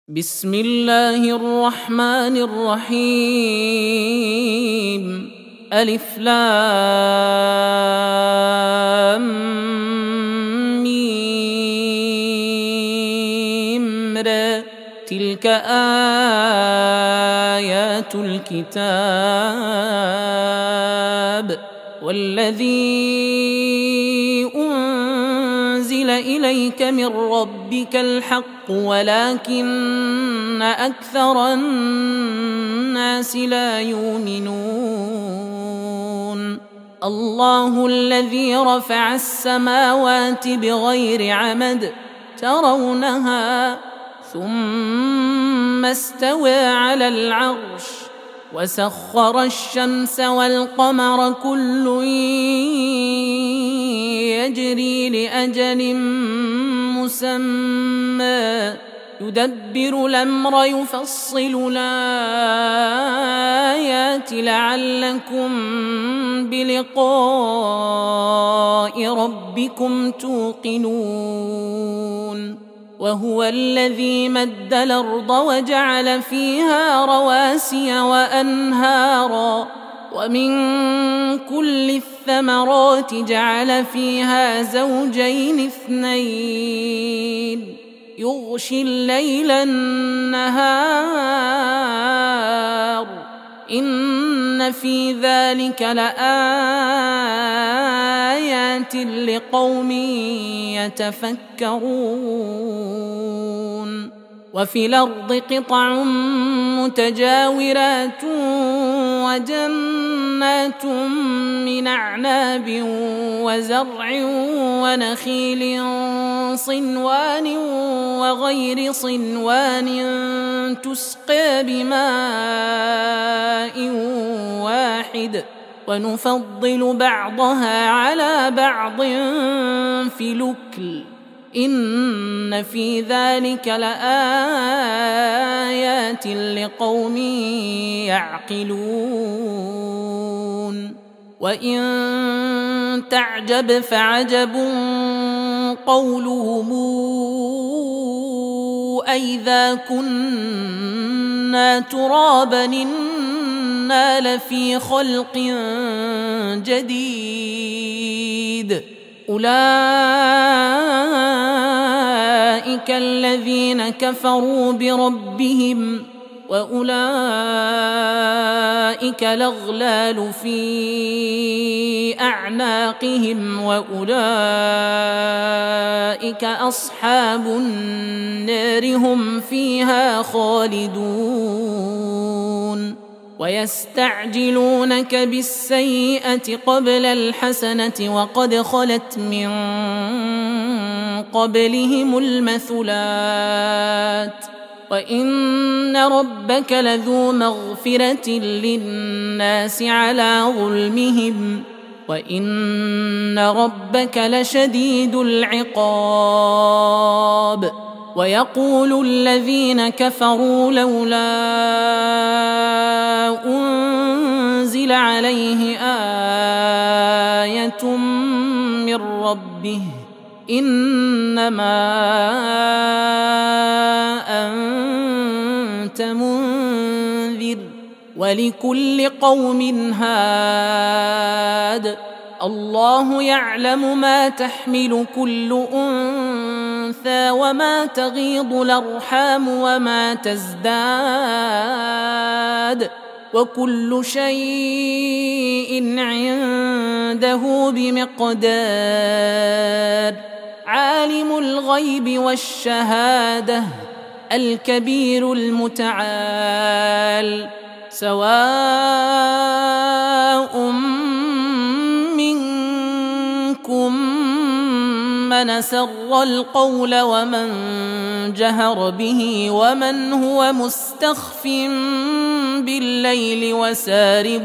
بسم الله الرحمن الرحيم. ألف لام ميم را. تلك آيات الكتاب والذي أنزل إليك من ربك الحق ولكن أكثر الناس لا يؤمنون. الله الذي رفع السماوات بغير عمد ترونها ثم استوى على العرش وسخر الشمس والقمر كل يجري لأجل مسمى يدبر الأمر يفصل الآيات لعلكم بلقاء ربكم توقنون. وهو الذي مد الأرض وجعل فيها رواسي وأنهارا ومن كل الثمرات جعل فيها زوجين اثنين يغشي الليل النهار إن في ذلك لآيات لقوم يتفكرون. وفي الأرض قطع متجاورات وجنات من أعناب وزرع ونخيل صنوان وغير صنوان تسقى بماء واحد ونفضل بعضها على بعض في الأكل إن في ذلك لآيات لقوم يعقلون. وإن تعجب فعجب قولهم أئذا كنا ترابا إنا لفي خلق جديد. أولئك الذين كفروا بربهم وأولئك الأغلال في أعناقهم وأولئك أصحاب النار هم فيها خالدون. ويستعجلونك بالسيئة قبل الحسنة وقد خلت من قبلهم المثلات وإن ربك لذو مغفرة للناس على ظلمهم وإن ربك لشديد العقاب. ويقول الذين كفروا لولا أنزل عليه آية من ربه إنما أنت منذر ولكل قوم هاد. الله يعلم ما تحمل كل أنثى وما تغيض الأرحام وما تزداد وكل شيء عنده بمقدار. عالم الغيب والشهادة الكبير المتعال. سواء منكم من أسر القول ومن جهر به ومن هو مستخف بالليل وسارب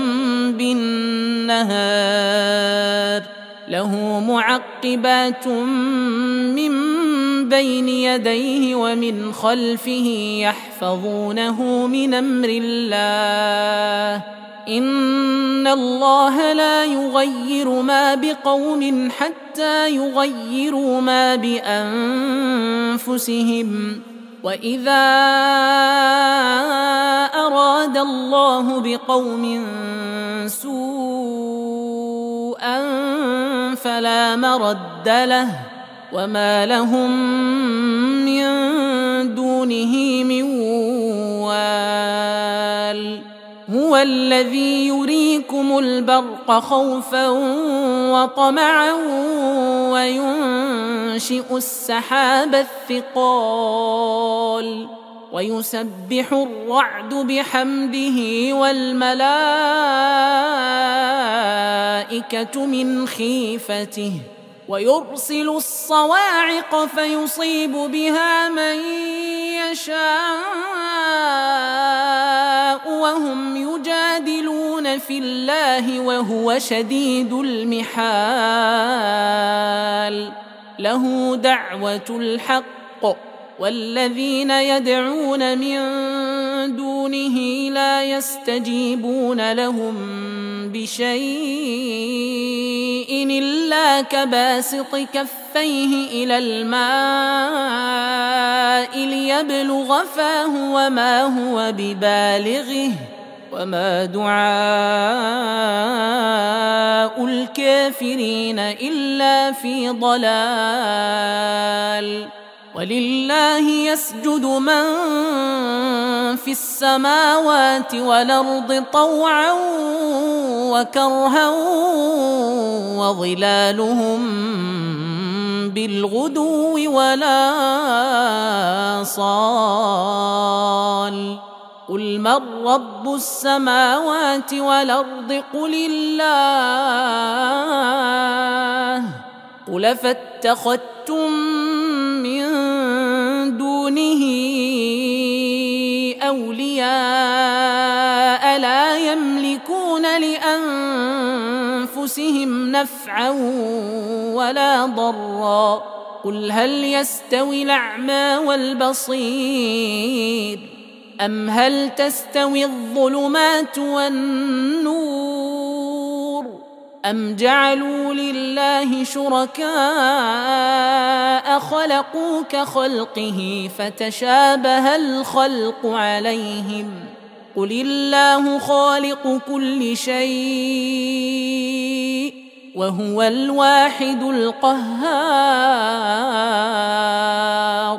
بالنهار له معقبات من بين يديه ومن خلفه يحفظونه من أمر الله إن الله لا يغير ما بقوم حتى يغيروا ما بأنفسهم وإذا أراد الله بقوم سوءا فلا مرد له وما لهم من دونه من وال هو الذي يريكم البرق خوفا وطمعا وينشئ السحاب الثقال ويسبح الرعد بحمده والملائكة من خيفته ويرسل الصواعق فيصيب بها من يشاء وهم يجادلون في الله وهو شديد المحال له دعوة الحق والذين يدعون من دونه لا يستجيبون لهم بشيء إلا كباسط كفيه إلى الماء ليبلغ فاه وما هو ببالغه وما دعاء الكافرين إلا في ضلال ولله يسجد من في السماوات والأرض طوعا وكرها وظلالهم بالغدو ولا صال قل من رب السماوات والأرض قل الله قل فاتخذتم من دونه أولياء لا يملكون لأنفسهم نفعا ولا ضرا قل هل يستوي الأعمى والبصير أم هل تستوي الظلمات والنور أم جعلوا لله شركاء خلقوا كخلقه فتشابه الخلق عليهم قل الله خالق كل شيء وهو الواحد القهار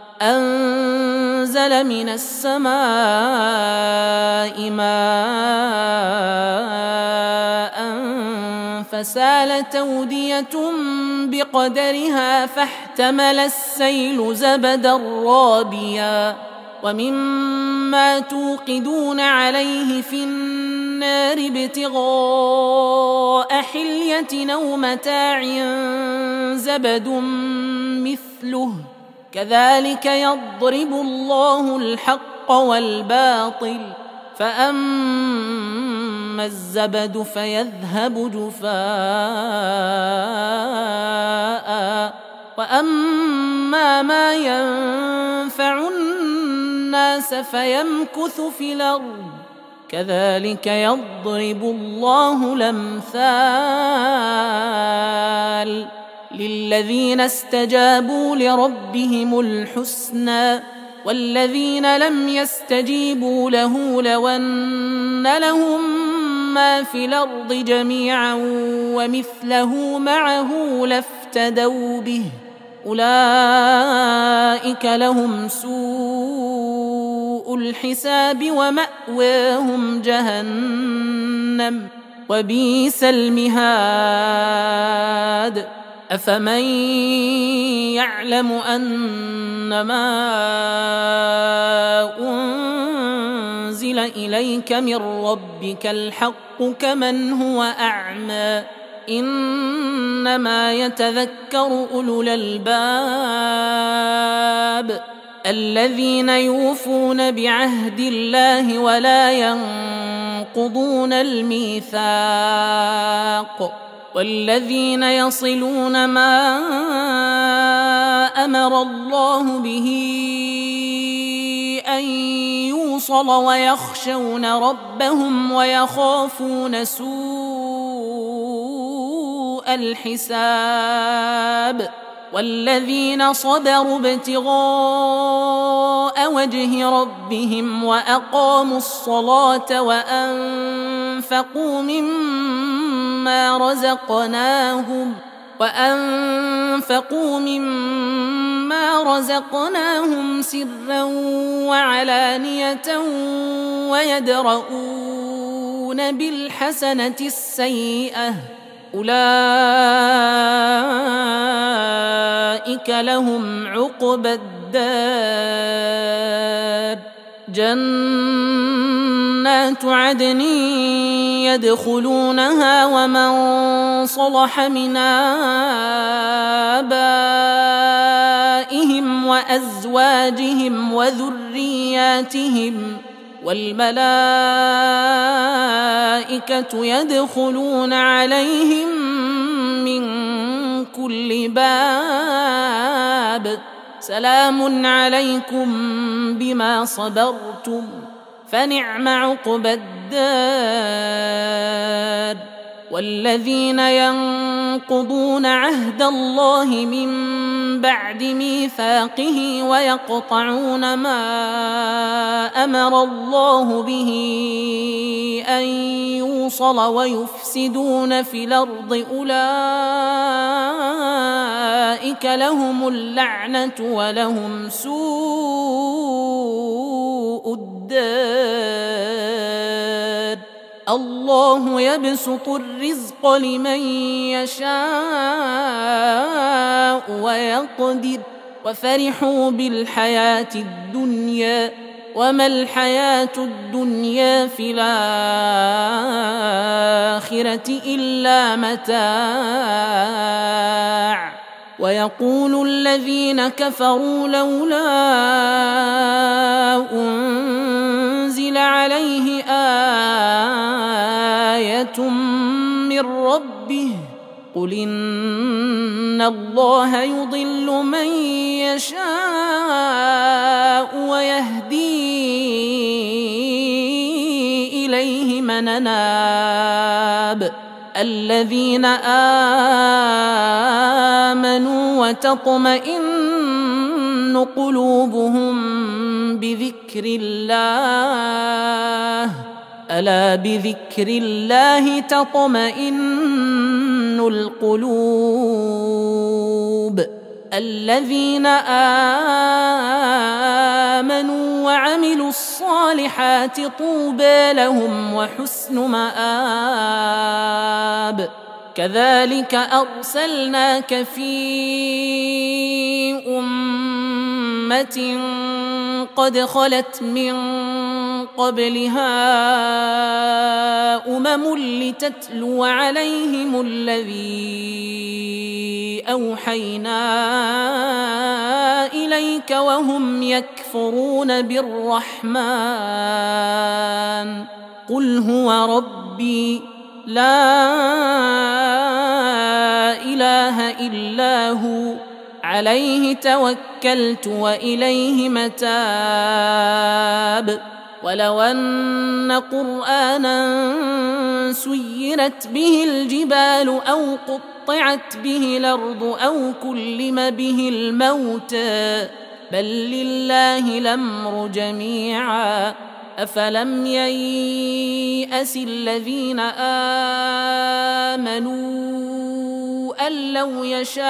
أنزل من السماء ماء فسالت أودية بقدرها فاحتمل السيل زبدا رابيا ومما توقدون عليه في النار ابتغاء حلية أو متاع زبد مثله كذلك يضرب الله الحق والباطل فأما الزبد فيذهب جفاء وأما ما ينفع الناس فيمكث في الأرض كذلك يضرب الله الأمثال للذين استجابوا لربهم الحسنى والذين لم يستجيبوا له لو أن لهم ما في الأرض جميعا ومثله معه لافتدوا به أولئك لهم سوء الحساب ومأواهم جهنم وبئس المهاد أفمن يعلم أنما أنزل إليك من ربك الحق كمن هو أعمى إنما يتذكر أولو الألباب الذين يوفون بعهد الله ولا ينقضون الميثاق والذين يصلون ما أمر الله به أن يوصل ويخشون ربهم ويخافون سوء الحساب والذين صبروا ابتغاء وجه ربهم وأقاموا الصلاة وأنفقوا مما رزقناهم سرا وعلانية ويدرؤون بالحسنة السيئة أولئك لهم عقبى الدار جنات عدن يدخلونها ومن صلح من آبائهم وأزواجهم وذرياتهم والملائكة يدخلون عليهم من كل باب سلام عليكم بما صبرتم فنعم عقبى الدار والذين ينقضون عهد الله من بعد ميثاقه ويقطعون ما أمر الله به أن يوصل ويفسدون في الأرض أولئك لهم اللعنة ولهم سوء الدار الله يبسط الرزق لمن يشاء ويقدر وفرحوا بالحياة الدنيا وما الحياة الدنيا في الآخرة إلا متاع ويقول الذين كفروا لولا أنزل عليه آية من ربه قل إن الله يضل من يشاء ويهدي إليه من أناب الذين آمنوا وتطمئن قلوبهم بذكر الله ألا بذكر الله تطمئن القلوب الذين آمنوا وعملوا الصالحات طوبى لهم وحسن مآب كذلك أرسلناك في أمة قد خلت من قبلها لتتلو عليهم الذي أوحينا إليك وهم يكفرون بالرحمن قل هو ربي لا إله إلا هو عليه توكلت وإليه متاب ولو أن قرآنا سيرت به الجبال أو قطعت به الأرض أو كلم به الموتى بل لله الأمر جميعا أفلم ييأس الذين آمنوا أن لو يشاء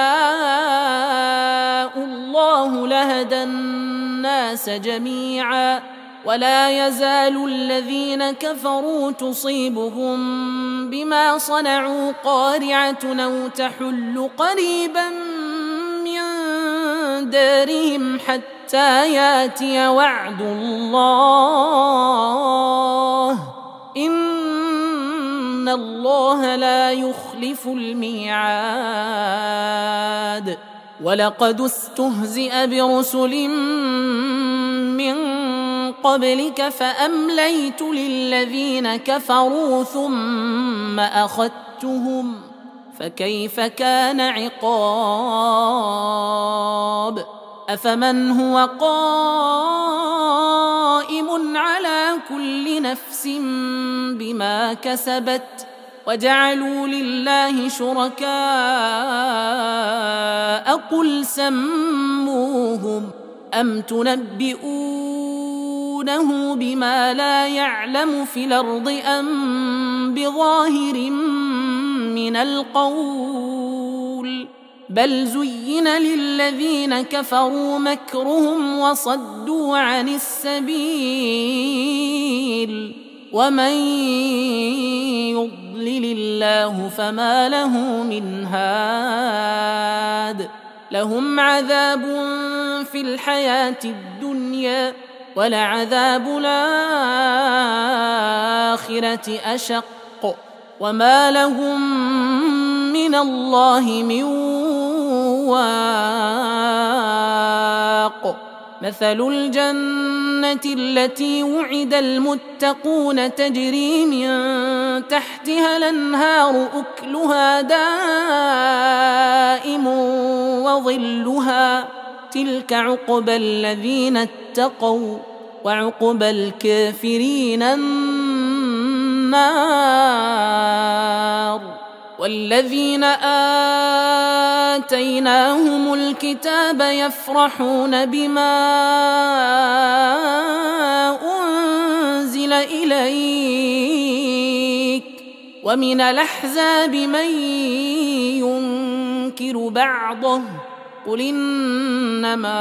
الله لهدى الناس جميعا ولا يزال الذين كفروا تصيبهم بما صنعوا قارعة أو تحل قريبا من دارهم حتى ياتي وعد الله إن الله لا يخلف الميعاد ولقد استهزئ برسل من قبلك فأمليت للذين كفروا ثم أخذتهم فكيف كان عقاب أفمن هو قائم على كل نفس بما كسبت وجعلوا لله شركاء قل سموهم أم تنبئون يمدونه بما لا يعلم في الأرض أم بظاهر من القول بل زين للذين كفروا مكرهم وصدوا عن السبيل ومن يضلل الله فما له من هاد لهم عذاب في الحياة الدنيا ولعذاب الآخرة أشق وما لهم من الله من واق مثل الجنة التي وعد المتقون تجري من تحتها الأنهار أكلها دائم وظلها تلك عقبى الذين اتقوا وعقبى الكافرين النار والذين آتيناهم الكتاب يفرحون بما أنزل إليك ومن الأحزاب من ينكر بعضه قل إنما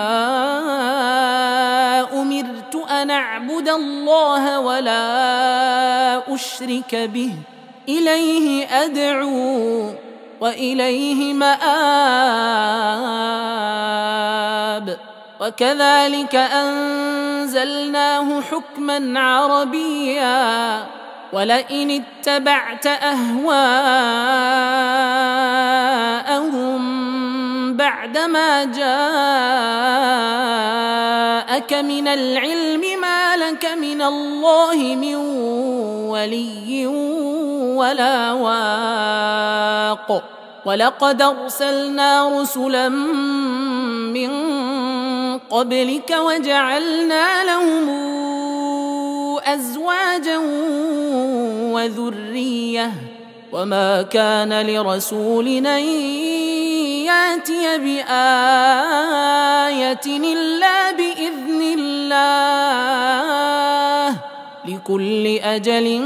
أمرت أن أعبد الله ولا أشرك به إليه أدعو وإليه مآب وكذلك أنزلناه حكما عربيا ولئن اتبعت أهواءهم بعدما جاءك من العلم ما لك من الله من ولي ولا واق ولقد أرسلنا رسلا من قبلك وجعلنا لهم أزواجا وذرية وما كان لرسول أن يأتي بآية إلا بإذن الله لكل أجل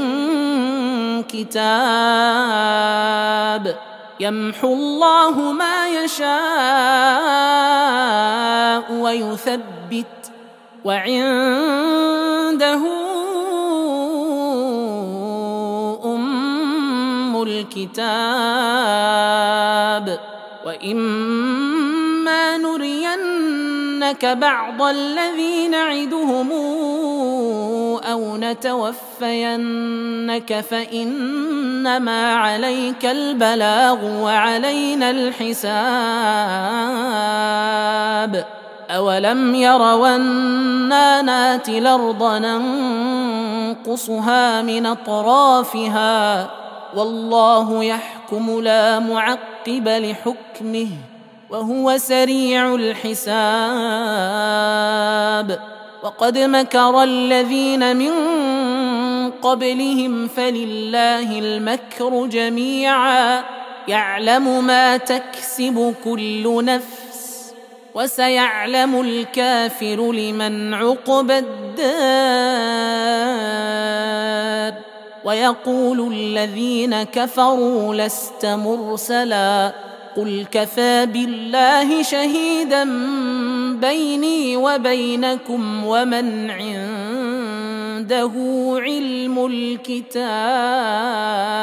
كتاب يمحو الله ما يشاء ويثبت وعنده أم الكتاب وإما نرينك بعض الذي نعدهم أو نتوفينك فإنما عليك البلاغ وعلينا الحساب أولم يروا أنا ناتي الأرض ننقصها من أطرافها والله يحكم لا معقب لحكمه وهو سريع الحساب وقد مكر الذين من قبلهم فلله المكر جميعا يعلم ما تكسب كل نفس وسيعلم الكافر لمن عقبى الدار ويقول الذين كفروا لست مرسلا قل كفى بالله شهيدا بيني وبينكم ومن عنده علم الكتاب